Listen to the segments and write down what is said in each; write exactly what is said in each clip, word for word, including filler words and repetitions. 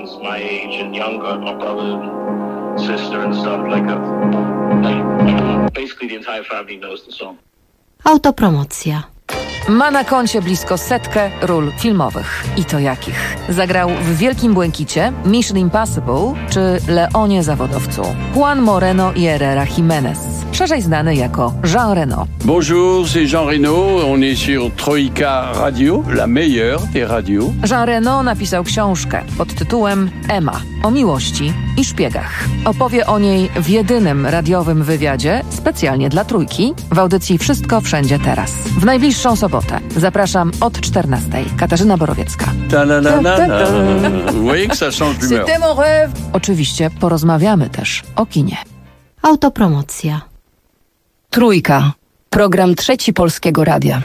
friends my age and younger, my brother, sister and stuff, like, a, like basically the entire family knows the song. Autopromocja. Ma na koncie blisko setkę ról filmowych. I to jakich? Zagrał w Wielkim Błękicie, Mission Impossible czy Leonie Zawodowcu. Juan Moreno y Herrera Jiménez, szerzej znany jako Jean Reno. Bonjour, c'est Jean Reno. On est sur Troika Radio, la meilleure des radios. Jean Reno napisał książkę pod tytułem Emma o miłości i szpiegach. Opowie o niej w jedynym radiowym wywiadzie specjalnie dla Trójki w audycji Wszystko Wszędzie Teraz. W najbliższą sobotę. Zapraszam od czternastej. Katarzyna Borowiecka. Ta la la la la. Vous voyez que ça change d'humeur. C'était mon rêve. Oczywiście porozmawiamy też o kinie. Autopromocja. Trójka. Program Trzeci Polskiego Radia.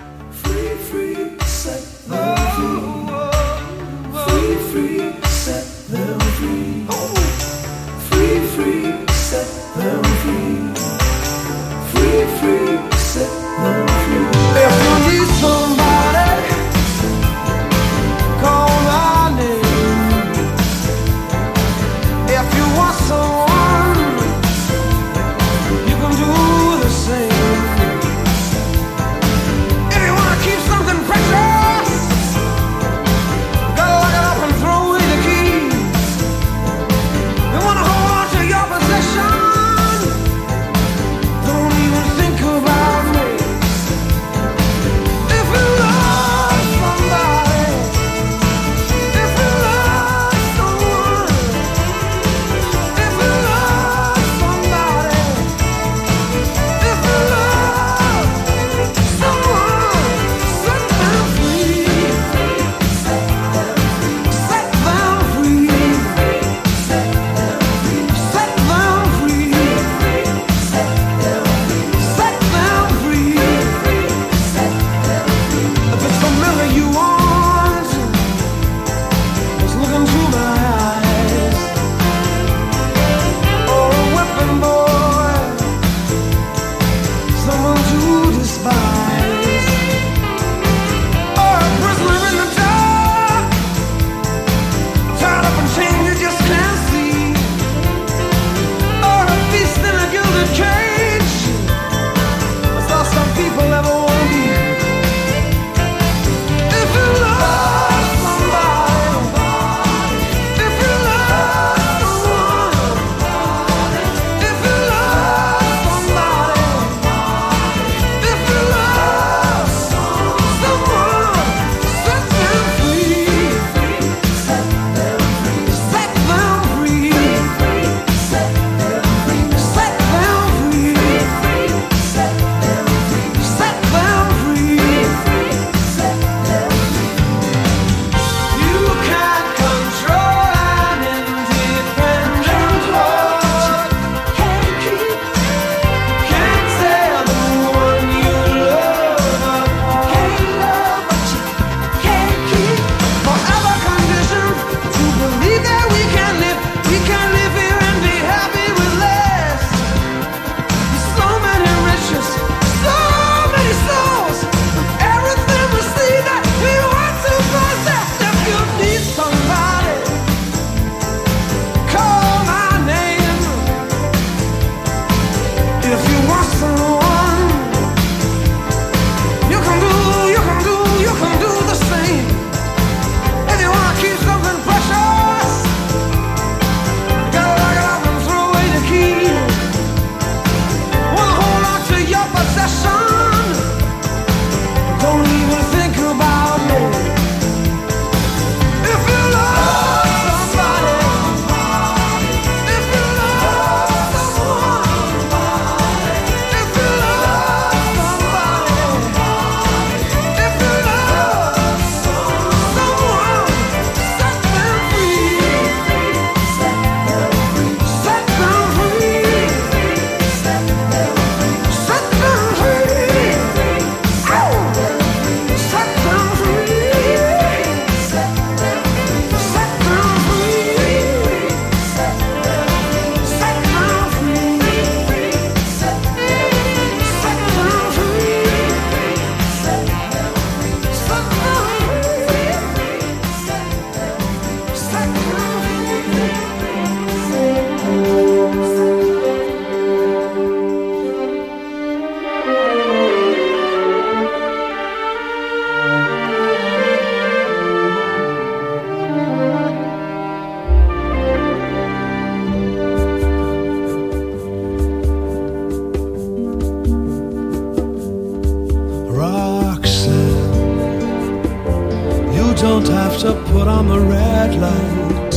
don't have to put on the red lights.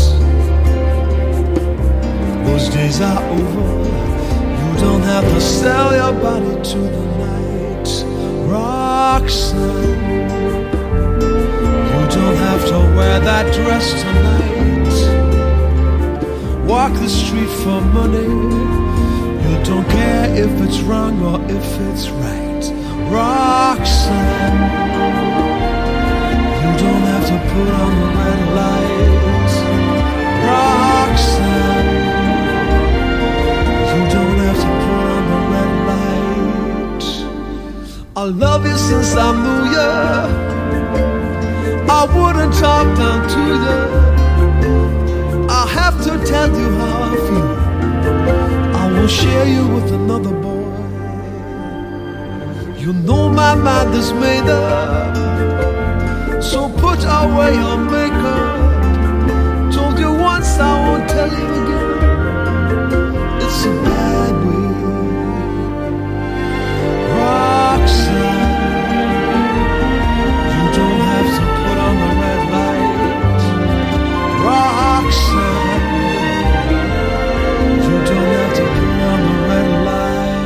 Those days are over. You don't have to sell your body to the night. Roxanne, you don't have to wear that dress tonight. Walk the street for money. You don't care if it's wrong or if it's right. Roxanne, you don't have to put on the red lights. Roxanne, you don't have to put on the red lights. I love you since I knew you. I wouldn't talk down to you. I have to tell you how I feel. I will share you with another boy. You know my mind is made up, so put away your makeup. Told you once, I won't tell you again. It's a bad way. Roxanne, you don't have to put on the red light. Roxanne, you don't have to put on the red light.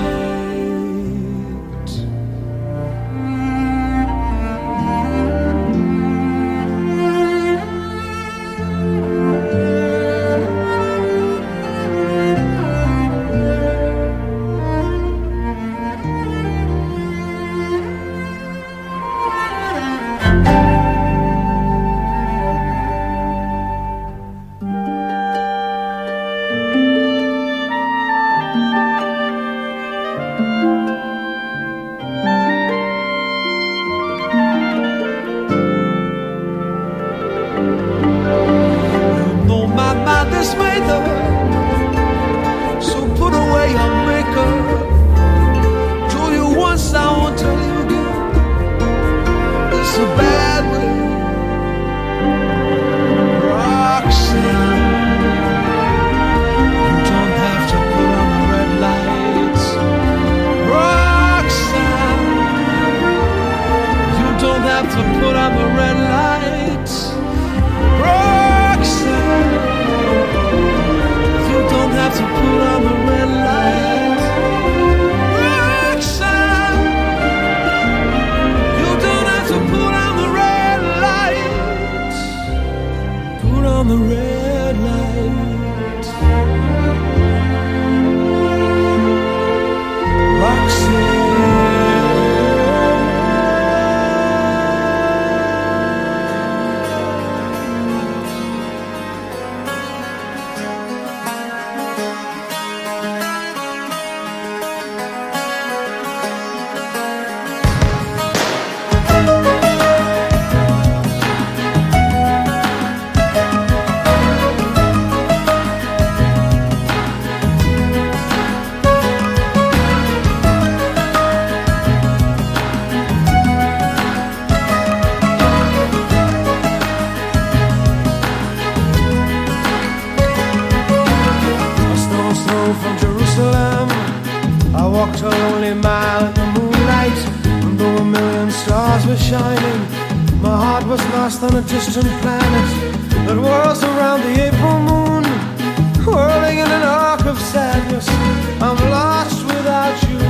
On a distant planet that whirls around the April moon, whirling in an arc of sadness. I'm lost without you.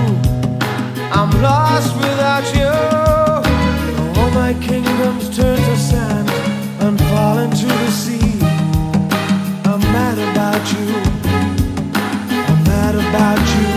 I'm lost without you. All my kingdoms turn to sand and fall into the sea. I'm mad about you. I'm mad about you.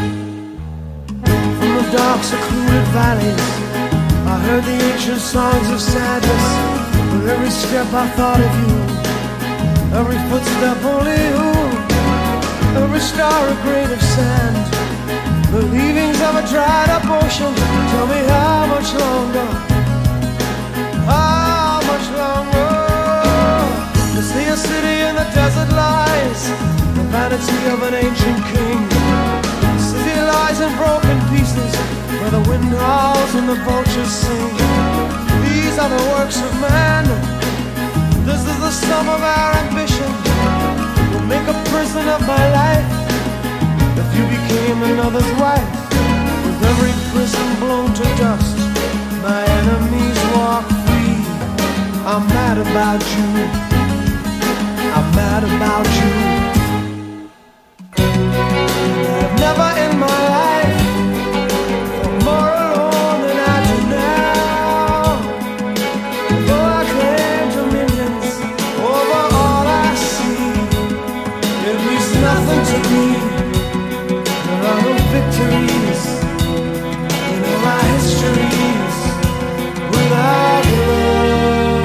From the dark, secluded valleys, I heard the ancient songs of sadness. With every step I thought of you, every footstep only you, every star a grain of sand, the leavings of a dried up ocean. Tell me how much longer, how much longer? To see a city in the desert lies, the vanity of an ancient king. The city lies in broken pieces, where the wind howls and the vultures sing. These are the works of man. This is the sum of our ambition. We'll make a prison of my life if you became another's wife. With every prison blown to dust, my enemies walk free. I'm mad about you. I'm mad about you. I've never in my life felt more alone than I do now. Though I claim dominions over all I see, it means nothing to me. There are no victories in all my histories without love.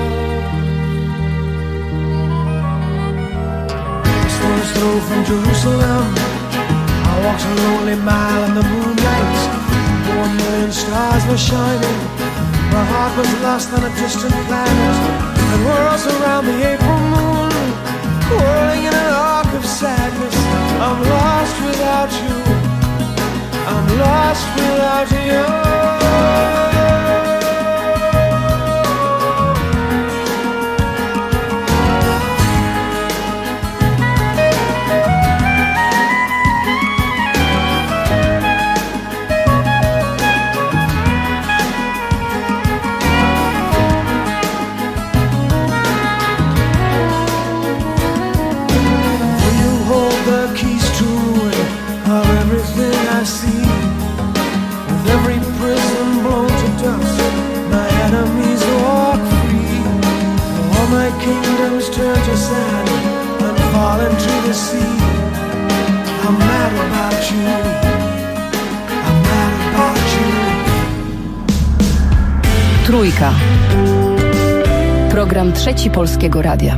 Stone's throw from Jerusalem, I walked a lonely mile in the moonlight. One million stars were shining. My heart was lost on a distant planet, and worlds around the April moon, whirling in an arc of sadness. I'm lost without you. I'm lost without you. I see, with every prison blown to dust, my enemies walk free. All my kingdoms turn to sand and fall into the sea. I'm mad about you. I'm mad about you. Trójka. Program Trzeci Polskiego Radia.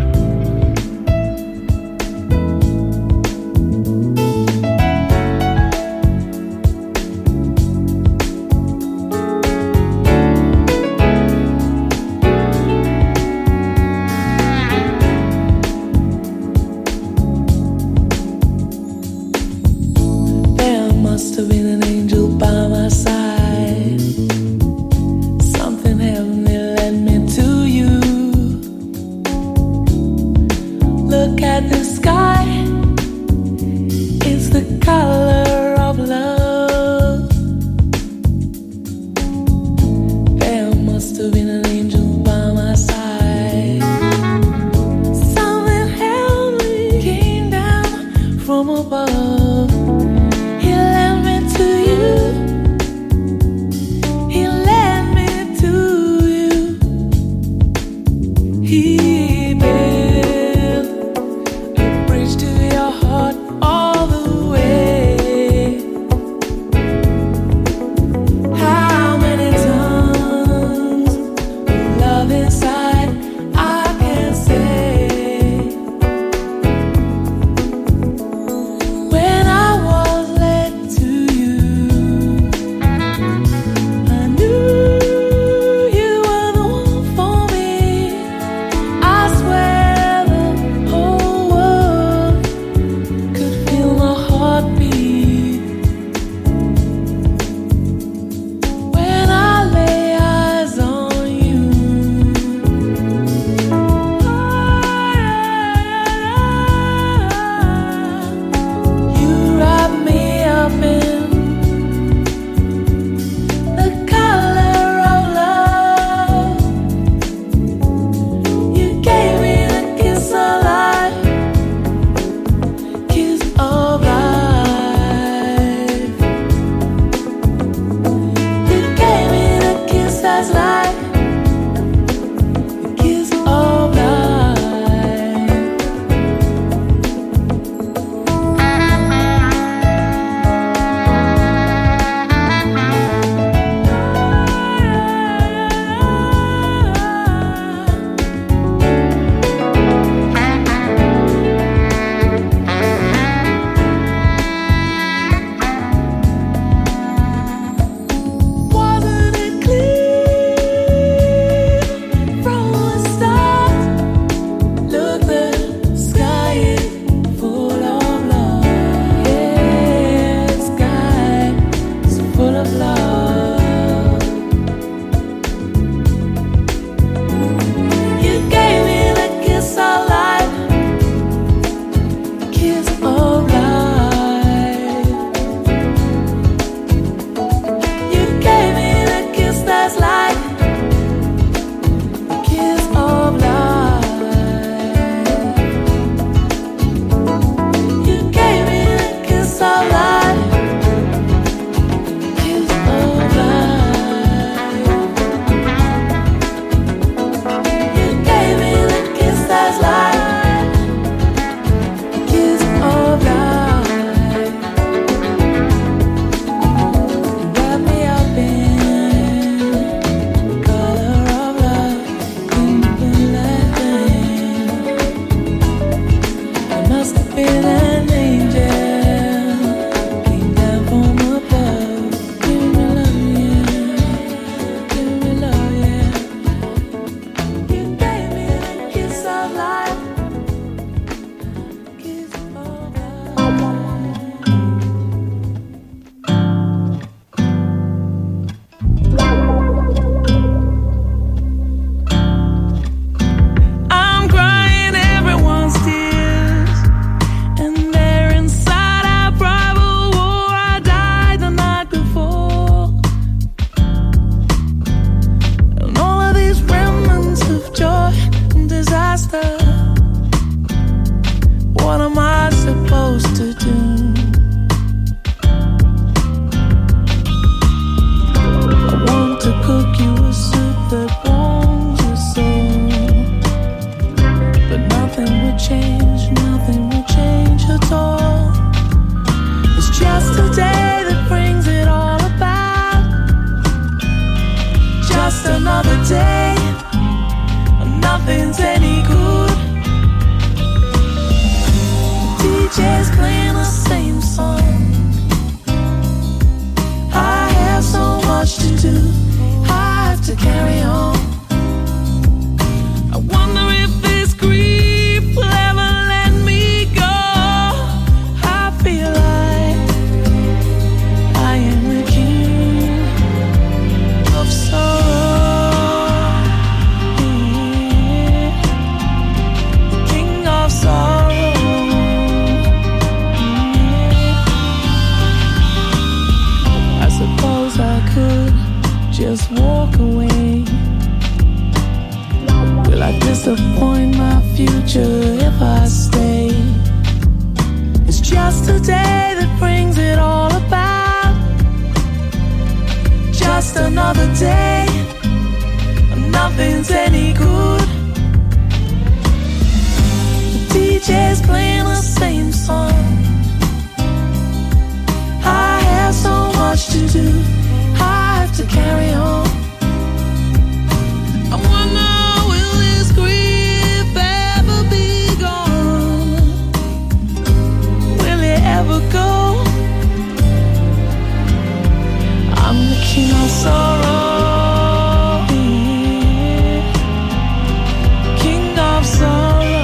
just walk away? Will I disappoint my future if I stay? It's just a day that brings it all about. Just another day, nothing's any good. The D J's playing the same song. I have so much to do, I have to carry on. I wonder, will this grief ever be gone? Will it ever go? I'm the king of sorrow, king of sorrow.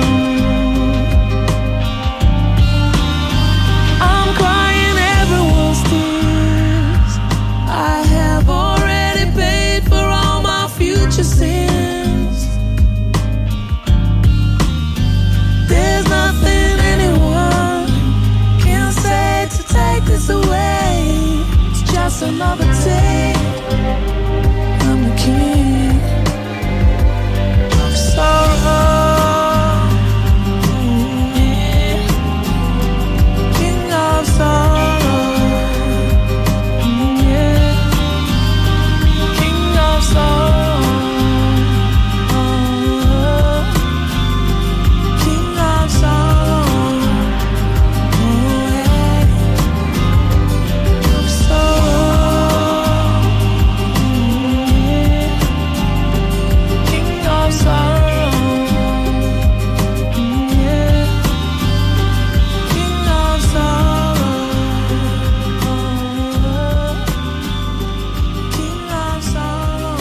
I'm crying everyone's tears. I have already paid for all my future sins. There's nothing anyone can say to take this away. It's just another day. I'm the king of sorrow. Yeah. King of sorrow. Yeah. King of sorrow. King of sorrow. Yeah. Of sorrow. Yeah. King of sorrow. Yeah. King of sorrow. King of sorrow.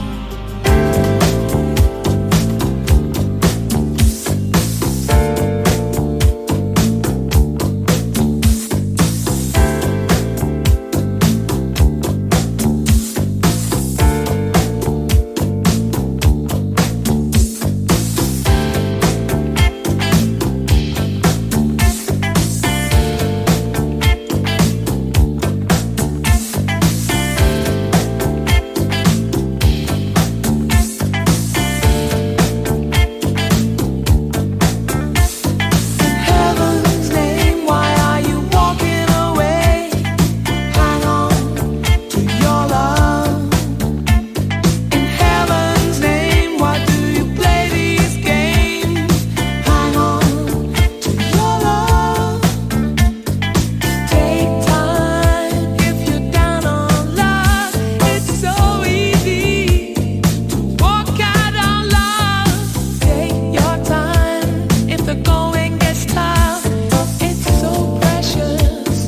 Heaven's name, why are you walking away? Hang on to your love. In heaven's name, why do you play these games? Hang on to your love. Take time if you're down on love. It's so easy to walk out on love. Take your time if the going gets tough. It's so precious.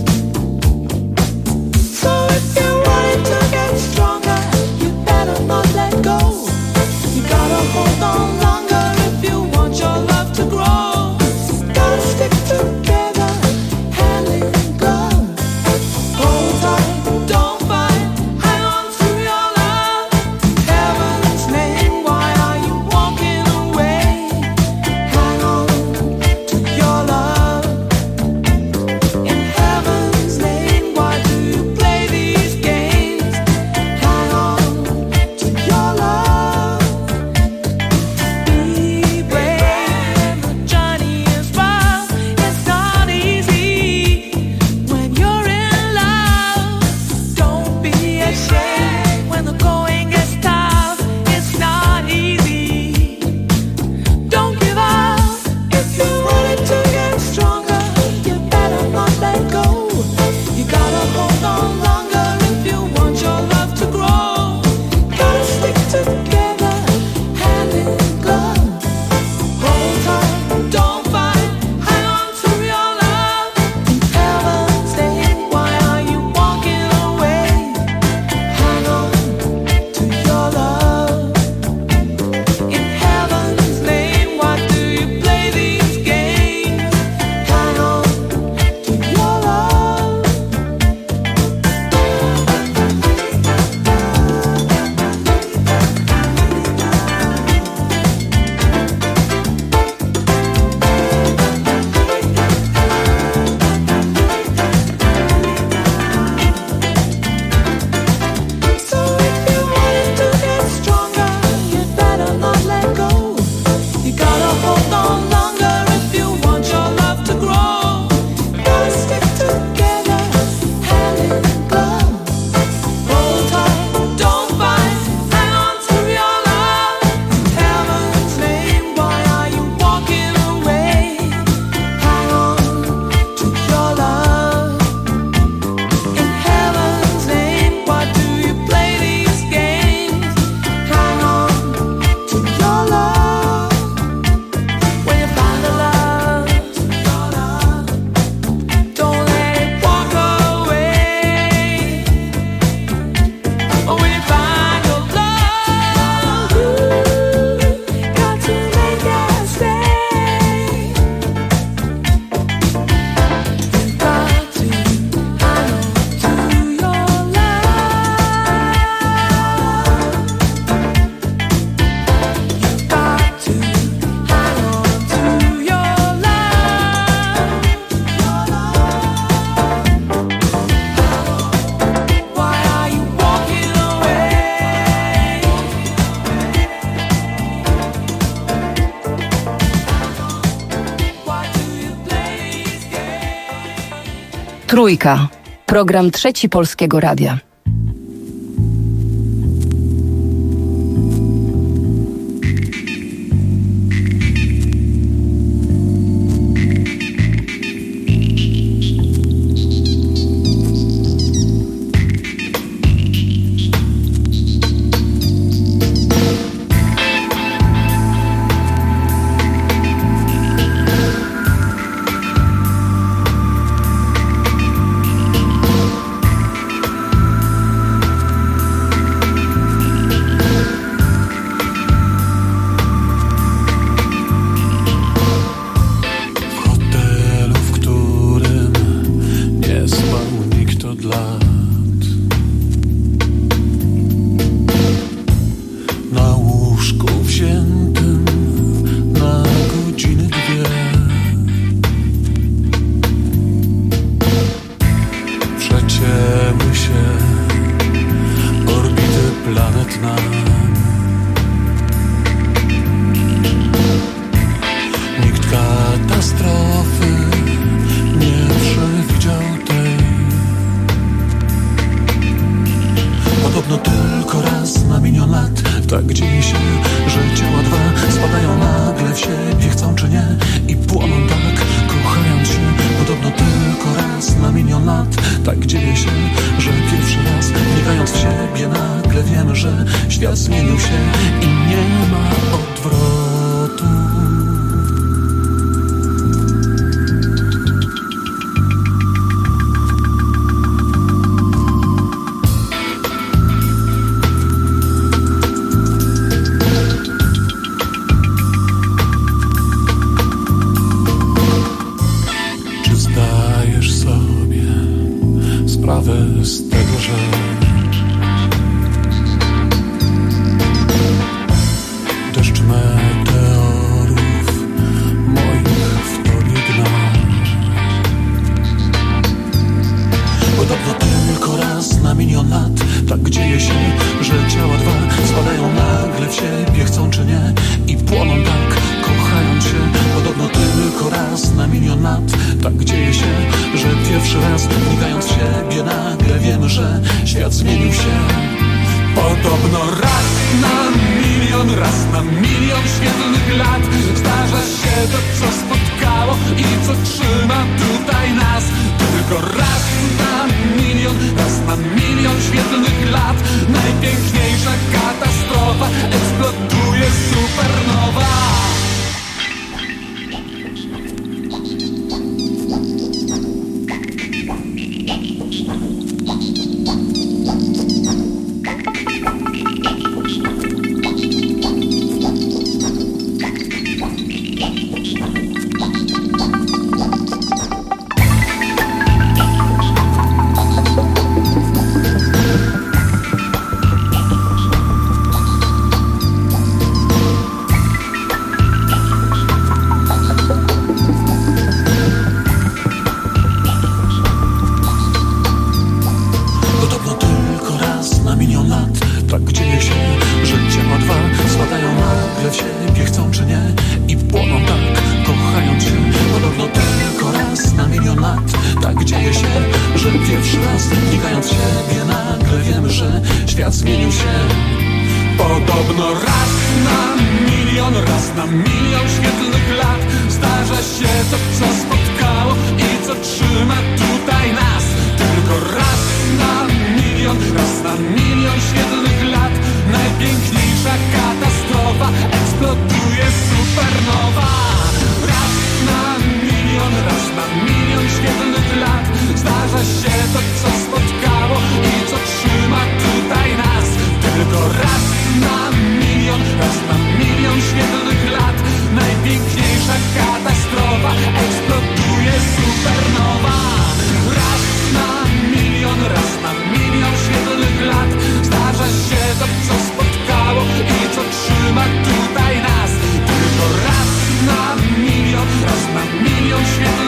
So if you want it to get stronger, you better not let go. You gotta hold on longer if you want your love to grow. Gotta stick together, hand in glove. Hold tight, don't fight, hang on to your love. Heaven's name, why are you walking away? Hang on to your love. In heaven's name, why do you play these games? Hang on to your love. Be brave, the journey is rough. It's not easy when you're in love. Don't be ashamed when the going gets tough. It's not easy. Don't give up. If you want it to get stronger, you better not let go. You gotta hold on longer if you want your love to grow. Gotta stick together, hand in glove. Hold tight, don't fight, hang on to your love. In heaven's name, why are you walking away? Hang on Trójka. Program Trzeci Polskiego Radia.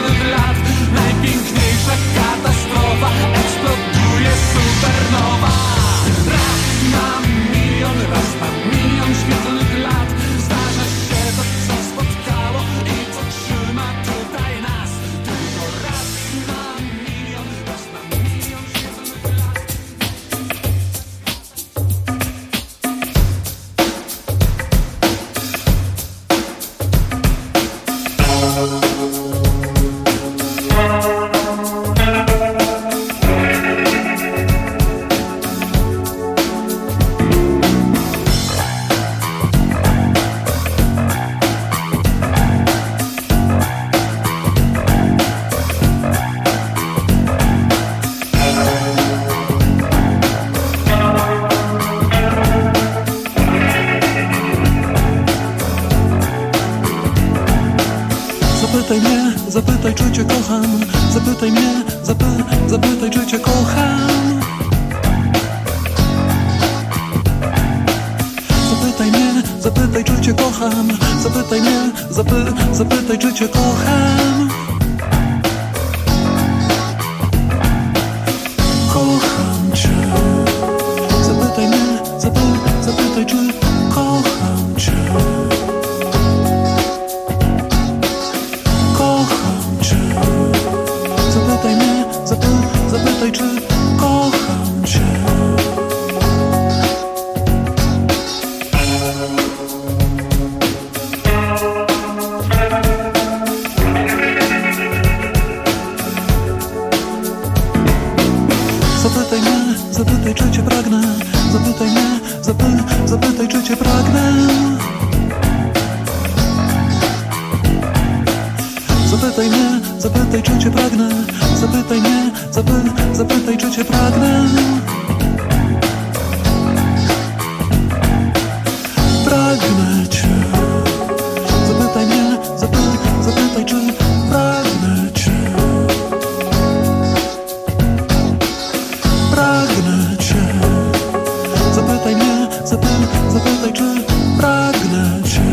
Najpiękniejsza katastrofa, eksploduje supernowa. Zapytaj mnie, zapytaj, czy cię kocham. Zapytaj mnie, zapy, zapytaj, czy cię kocham. Zapytaj mnie, zapytaj, czy cię kocham. Zapytaj mnie, zapy, zapytaj, czy cię kocham. Kocham cię. Zapytaj mnie, zapy, zapytaj, czy kocham cię. Kocham cię. Zapytaj mnie, zapy, zapytaj, czy kocham cię. Zapytaj mnie, zapytaj, czy cię pragnę. Zapytaj mnie, zapy, zapytaj, czy cię pragnę. Zapytaj mnie, zapytaj, czy cię pragnę. Zapytaj mnie, zapy, zapytaj, czy cię pragnę. Pragnę cię. Zapytaj mnie, zapy, zapytaj, czy pragnę cię. Pragnę cię. Zapytaj mnie, zapy, zapytaj, czy pragnę cię.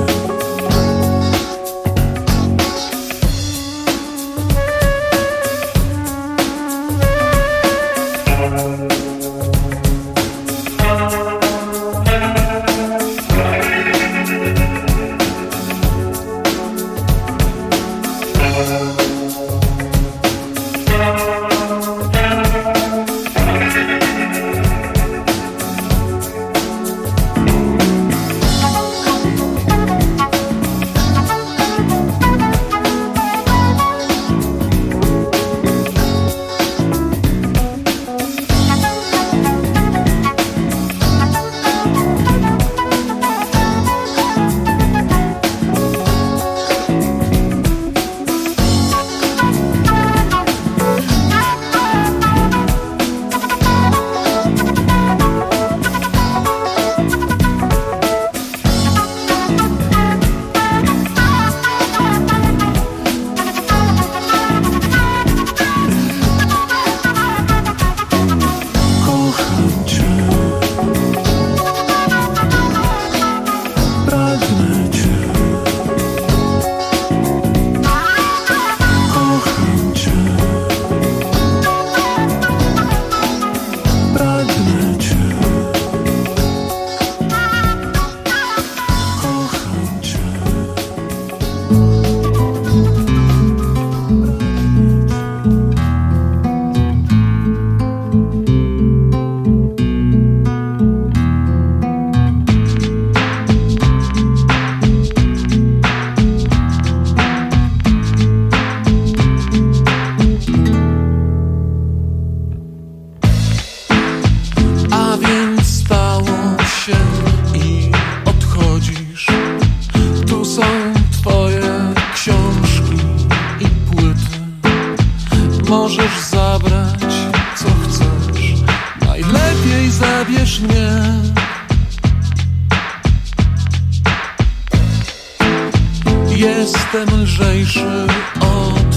Jestem lżejszy od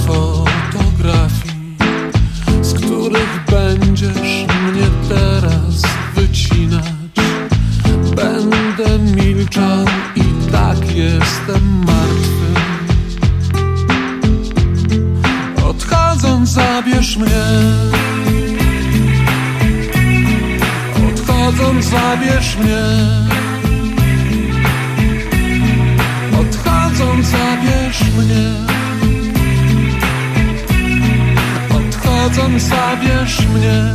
fotografii, z których będziesz mnie teraz wycinać. Będę milczał i tak jestem martwy. Odchodząc zabierz mnie. Odchodząc zabierz mnie. Odchodząc zabierz mnie. Odchodząc zabierz mnie.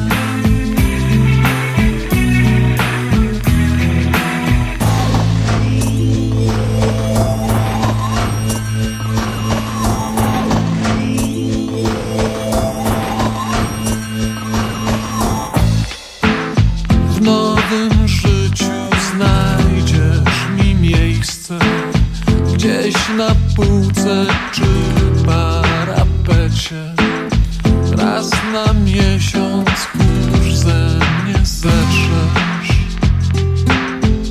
W nowym życiu znajdziesz mi miejsce gdzieś na półce czy parapecie. Raz na miesiąc kurz ze mnie zetrzesz.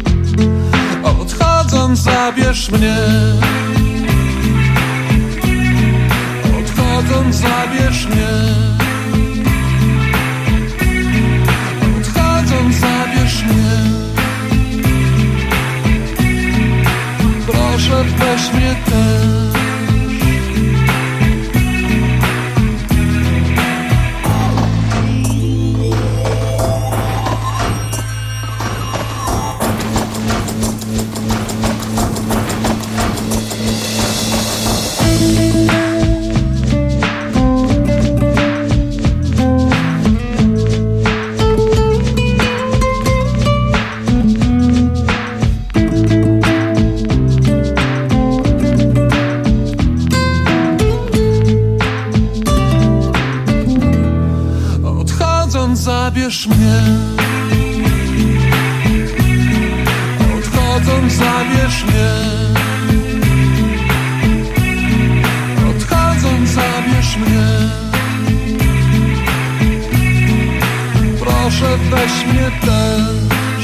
Odchodząc zabierz mnie. Odchodząc zabierz mnie, odchodząc zabierz mnie, proszę weź mnie też. Zabierz mnie, odchodząc zabierz mnie, odchodząc zabierz mnie, proszę weź mnie też,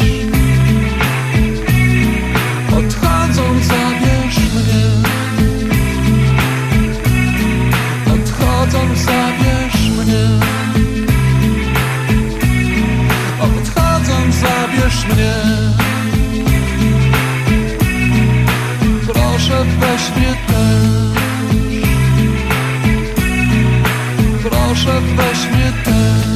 odchodząc zabierz mnie, odchodząc zabierz mnie. Zabierz mnie, proszę weź mnie też, proszę weź mnie też.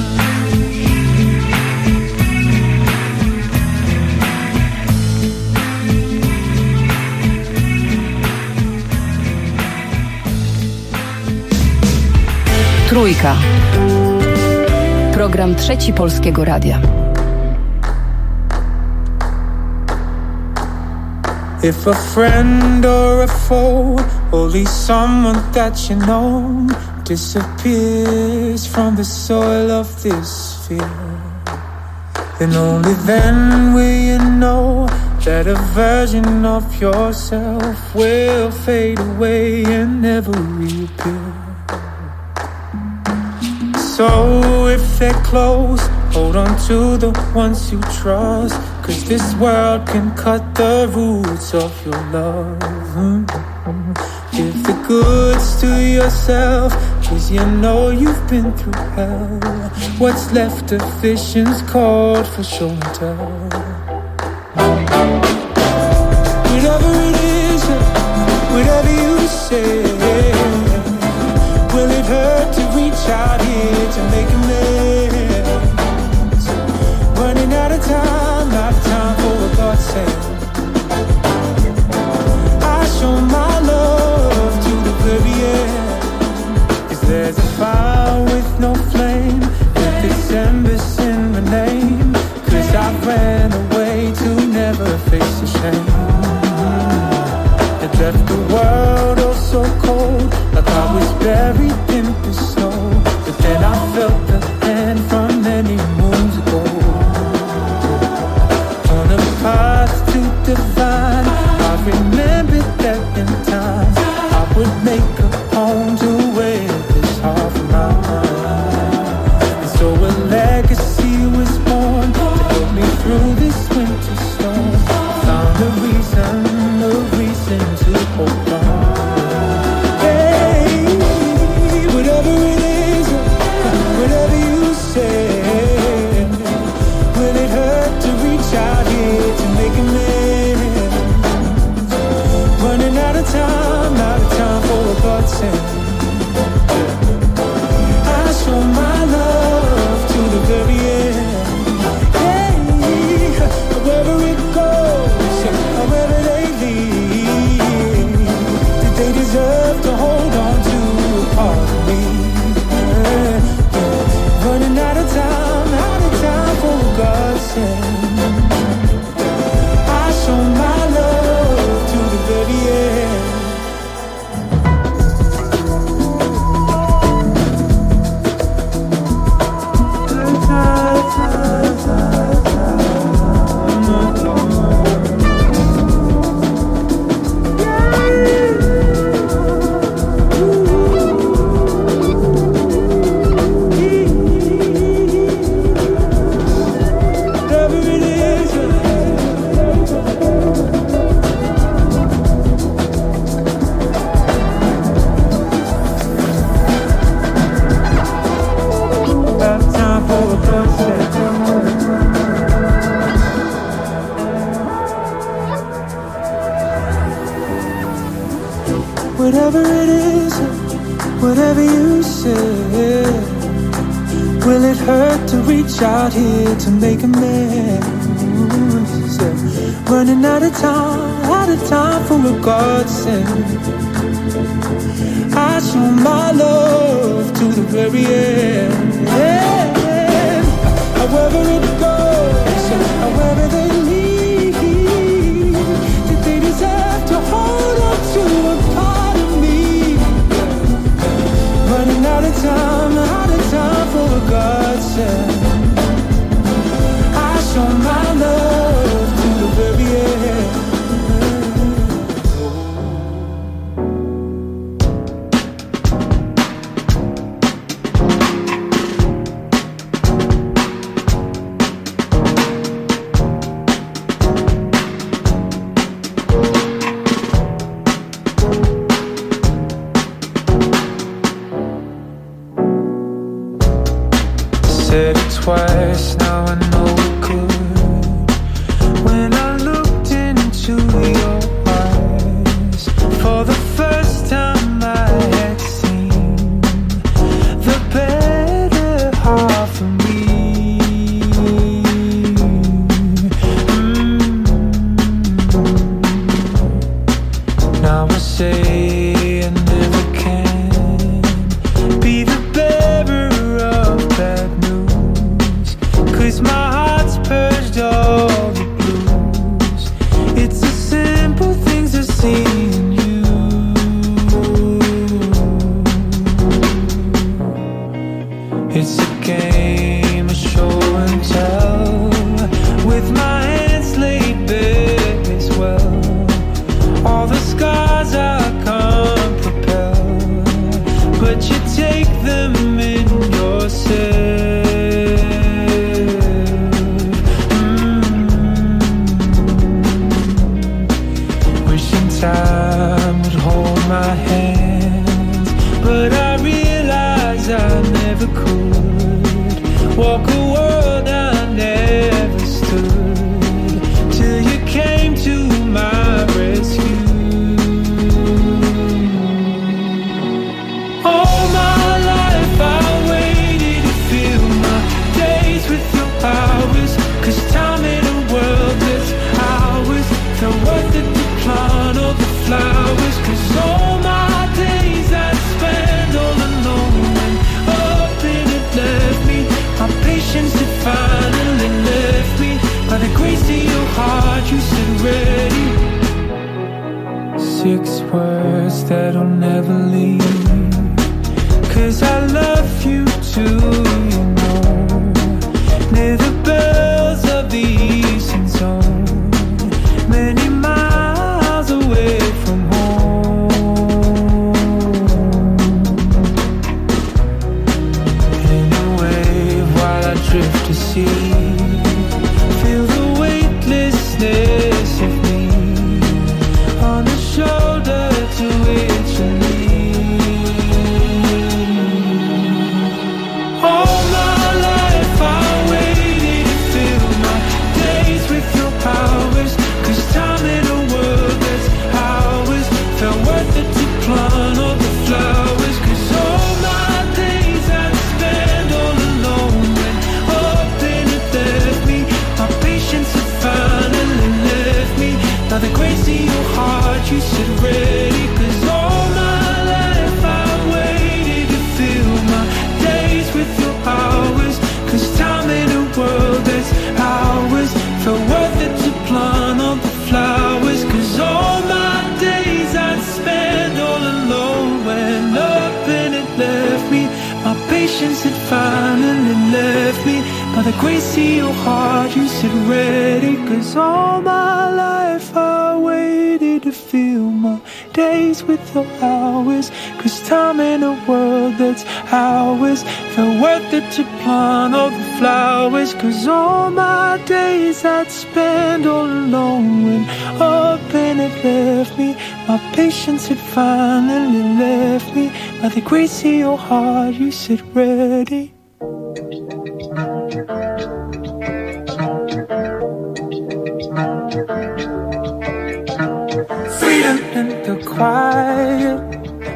Trójka. Program Trzeci Polskiego Radia. If a friend or a foe, only someone that you know, disappears from the soil of this sphere, then only then will you know that a version of yourself will fade away and never reappear. So if they're close, hold on to the ones you trust, 'cause this world can cut the roots of your love. Give the goods to yourself, 'cause you know you've been through hell. What's left of visions called for show and tell. Whatever it is, whatever you say, will it hurt to reach out here to make amends? Running out of time, not time for a God send. I show my love to the very end. 'Cause there's a fire with no flame, with its embers in my name. 'Cause I ran away to never face the shame. It left the world oh so cold, like I was buried in the snow. But then I felt the hand from many moons ago. On a path to divine, I remembered that in time I would make a home to where this heart of mine. And so a legacy was born to help me through this winter storm. Found a reason, a reason to hold on. Hey, whatever it is, whatever you say, will it hurt to reach out here to make amends? Running out of time, out of time for a godsend. I show my love to the very end. Hey, wherever it goes, however they lead, did they deserve to hold on to a part of me? Running out of time, out of time for a godsend. whoever it is, whatever you say, will it hurt to reach out here to make amends? Running out of time, out of time for a godsend. I show my love to the very end. However it goes, however they leave, that they deserve to hold on to a part of me. Running out of time, out of time for a godsend. I show my love to the very end. Said it twice, now I know it could. When I looked into your eyes, for the first time I had seen the better half of me. Mm. Now I say I never can be the bearer of bad news, 'cause my heart's purged all the blues. It's the simple things I see in you. It's a game of show and tell, with my hands laid bare as well. All the scars I can't propel, but you take them in yourself. Time would hold my hands, but I realize I never could walk a world I never stood, till you came to my rescue. All my life I waited to fill my days with your hours, 'cause time in a world that's ours felt worth it to plant all the flowers. 'Cause all my days I spent all alone, and up and it left me. My patience had finally left me. By the grace of your heart you said ready. Six words that'll never leave, 'cause I love you too, you know. Near the bells of the eastern zone, many miles away from home. In a wave while I drift to sea, feel the weightlessness of me on the shoulder to which I lean. All my life I waited to fill my days with your powers, 'cause time in a world that's ours felt worth it to plant all the flowers. 'Cause all my days I'd spend all alone, when up and it left me. My patience had finally left me. By the grace of your heart you said ready. 'Cause all my life I waited to fill my days with your hours, 'cause time in a world that's ours felt worth it to plant all the flowers. 'Cause all my days I'd spend all alone, when up and it left me. My patience had finally left me. By the grace of your heart you said ready. 'Cause all my life I waited to fill my days with your hours, 'cause time in a world that's ours felt worth it to plant all the flowers. 'Cause all my days I'd spend all alone, when up and it left me. My patience had finally left me. By the grace of your heart you said ready. Freedom in the quiet,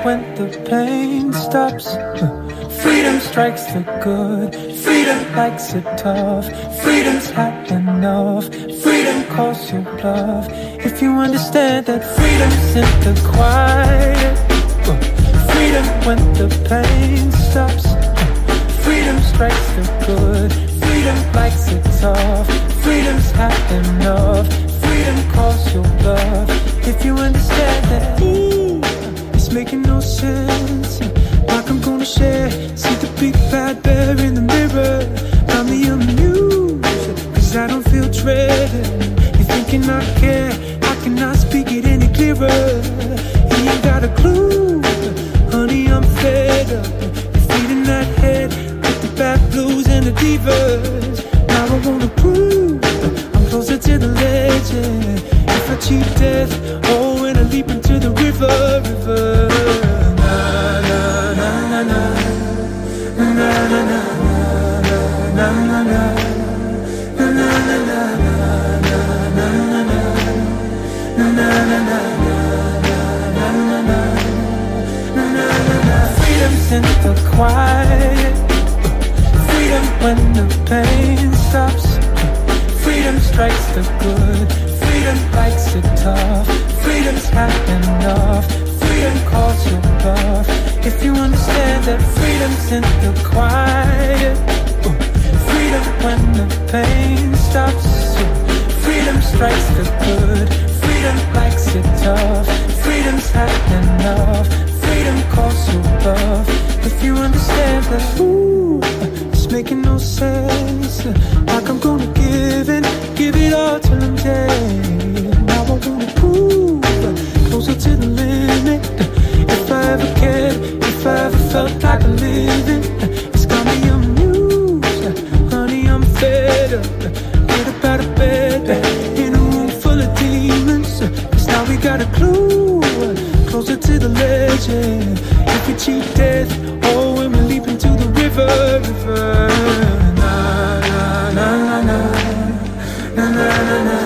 when the pain stops. Freedom strikes the good. Freedom likes it tough. Freedom's had enough. Freedom calls your bluff. If you understand that freedom's in the quiet. Freedom when the pain stops. Freedom strikes the good. Freedom likes it tough. Freedom's had enough. Freedom calls your bluff. If you understand that, ooh, it's making no sense. Like I'm gonna share. See the big bad bear in the mirror. I'm the amused, cause I don't feel dreaded. You're thinking I care, I cannot speak it any clearer. You ain't got a clue, honey, I'm fed up. You're feeding that head with the bad blues and the divas. Now I wanna prove I'm closer to the legend. If I cheat death, oh, when I leap into the river, river. Na na na na na na na na na na na na. Freedom's in the quiet. Freedom when the pain stops. Freedom strikes the good. Freedom likes it tough. Freedom's had enough. Freedom calls your bluff. If you understand that freedom's in the quiet. Freedom when the pain stops. Freedom strikes the good. Freedom likes it tough. Freedom's had enough. Freedom calls your bluff. If you understand that, ooh, it's making no sense. Like I'm gonna give it, give it all till I'm dead. Now I wanna prove closer to the limit. If I ever cared, if I ever felt like a living, it's got me amused. Honey, I'm fed up. Get up out of bed in a room full of demons. Cause now we got a clue, closer to the legend. If we cheat death, oh, when we leap into the river, river. Na na na na na na na na na.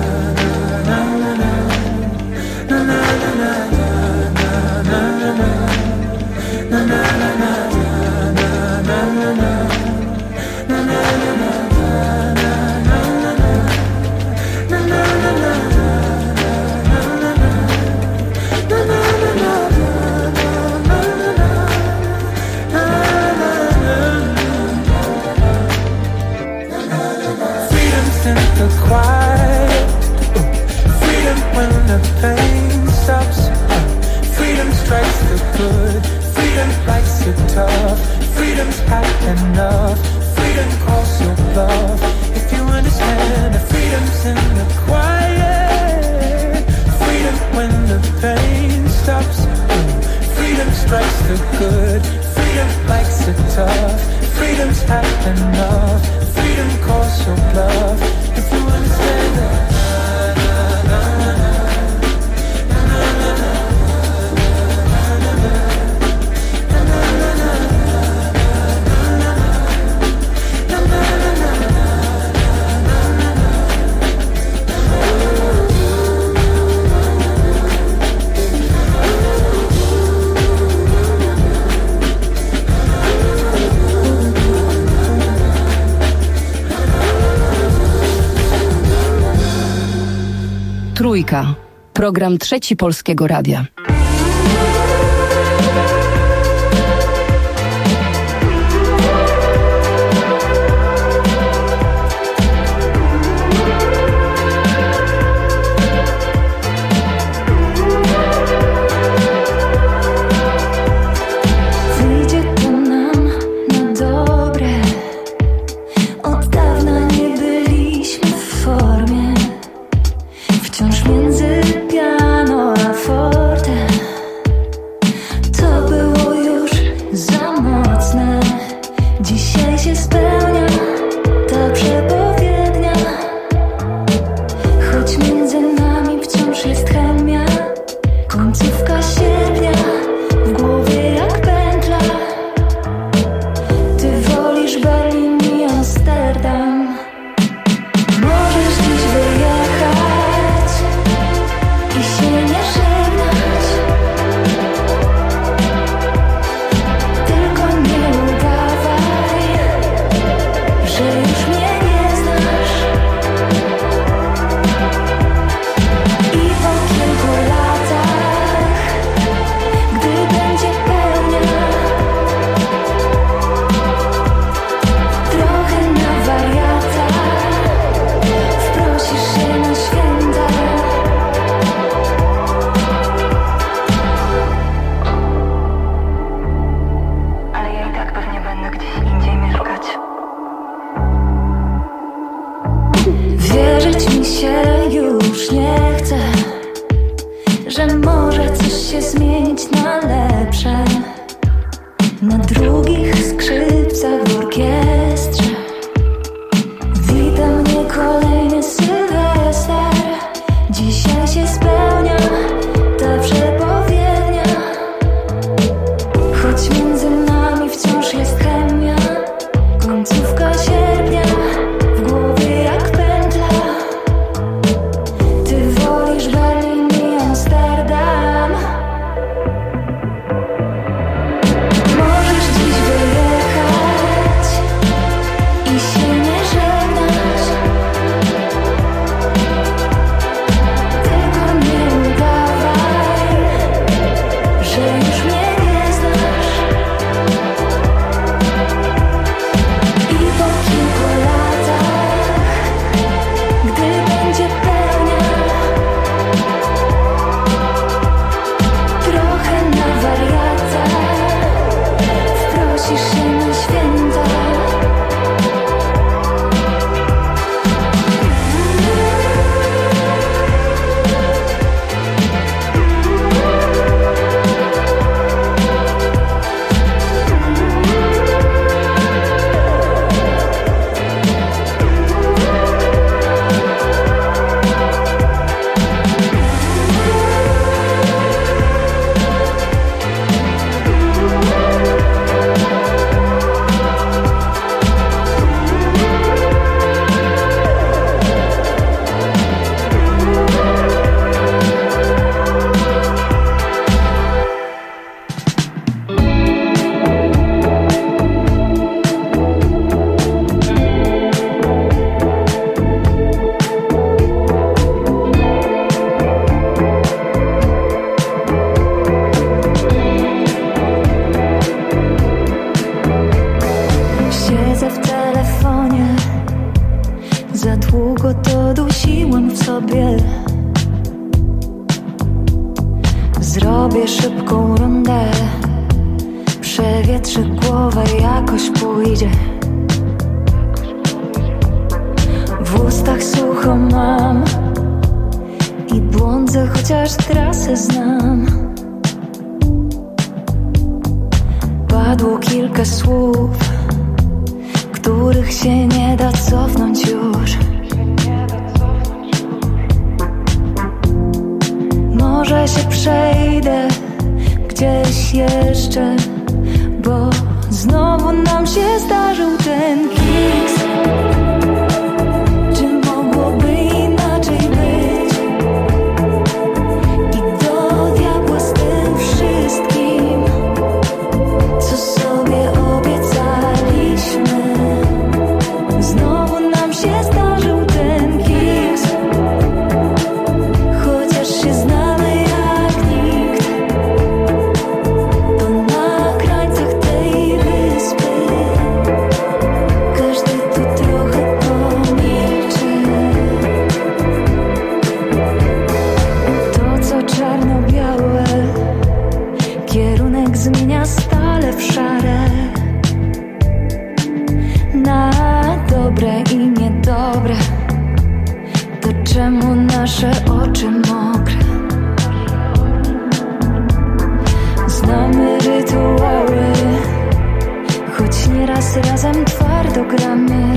Freedom's had enough. Freedom calls your bluff. If you understand that freedom's in the quiet. Freedom when the pain stops. Freedom strikes the good. Freedom likes it tough. Freedom's had enough. Freedom calls your bluff. If you understand that. Trójka. Program Trzeci Polskiego Radia. Wciąż między piano a fortem Wierzyć mi się już nie chce, że może coś się zmienić na lepsze. Na drugich skrzypcach w orkiestrze wita mnie kolejny Sylwester. Dzisiaj się spełnia ta przepowiednia, choć między nami wciąż jest chemia. Końcówka sierpnia w głowie jak pętla. Ty wolisz Berlin i Amsterdam. Możesz dziś wyjechać i się nie żegnać, tylko nie udawaj, że już mnie nie znasz. I po kilku latach, gdy będzie pełnia, trochę na wariata, wprosisz się na święta. Siedzę w telefonie, za długo to dusiłam w sobie. Zrobię szybką rundę, przewietrzę głowę, jakoś pójdzie. W ustach sucho mam i błądzę, chociaż trasę znam. Padło kilka słów, których się nie da cofnąć już. Może się przejdę gdzieś jeszcze, bo znowu nam się zdarzył ten kiks. Czy mogłoby inaczej być? I do diabła z tym wszystkim, co sobie obiecaliśmy. Znowu nam się zdarzył ten kiks, chociaż się znamy jak nikt. To na krańcach tej wyspy każdy tu trochę pomilczy. To co czarno-białe, kierunek zmienia stale w szare. Na dobre i niedobre, to czemu nasze oczy mokre? Znamy rytuały, choć nieraz razem twardo gramy.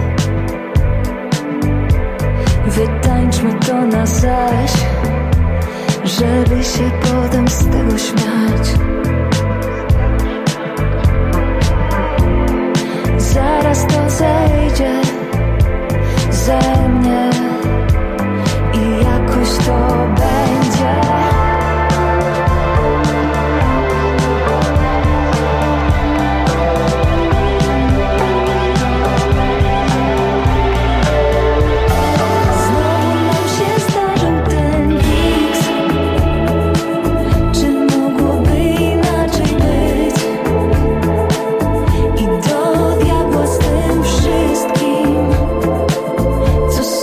Wytańczmy to na zaś, żeby się potem z tego śmiać. Zaraz to zejdzie ze mnie i jakoś to będzie. Znowu nam się zdarzył ten kiks. Czy mogłoby inaczej być? I do diabła z tym wszystkim, co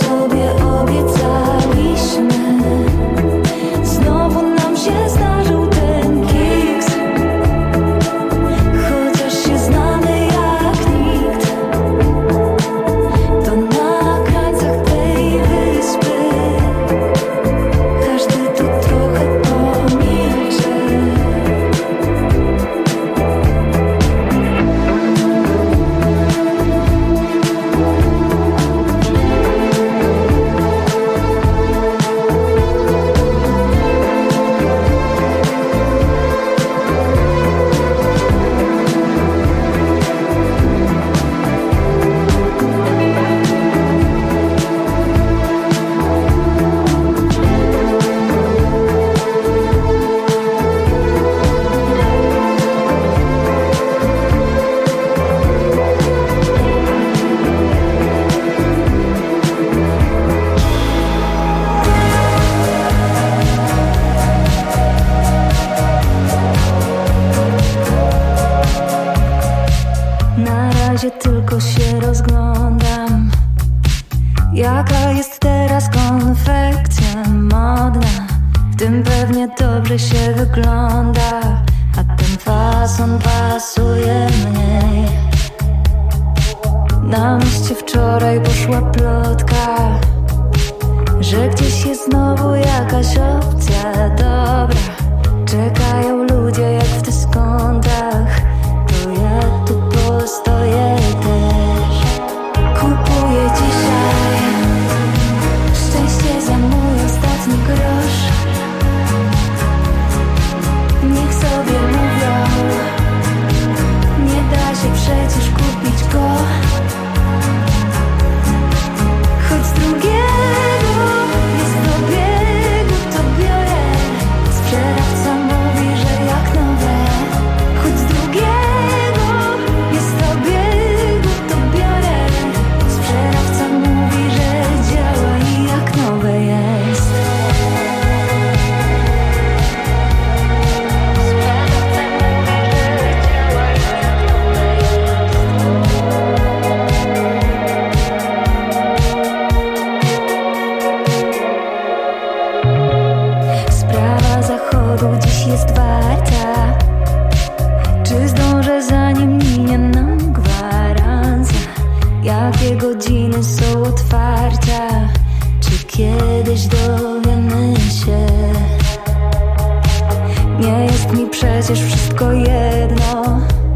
Jaka jest teraz konfekcja modna? W tym pewnie dobrze się wygląda, a ten fason pasuje mniej. Na mieście wczoraj poszła plotka, że gdzieś jest znowu jakaś opcja dobra. Czekają ludzie jak w dyskontach, to ja tu postoję też. Kupuję dzisiaj szczęście za mój ostatni grosz. Niech sobie mówią, nie da się przecież kupić go. Choć z drugiego jest do biegu, to biorę. Sprzedawca mówi, że jak nowe. Choć z drugiego jest do biegu, to biorę. Sprzedawca mówi, że działa i jak nowe jest. Sprawa zachodu dziś jest warta. Czy zdążę zanim minie nam gwarancja? Jakie godziny są otwarcia? Czy kiedyś dowiemy się? Nie jest mi przecież wszystko jedno.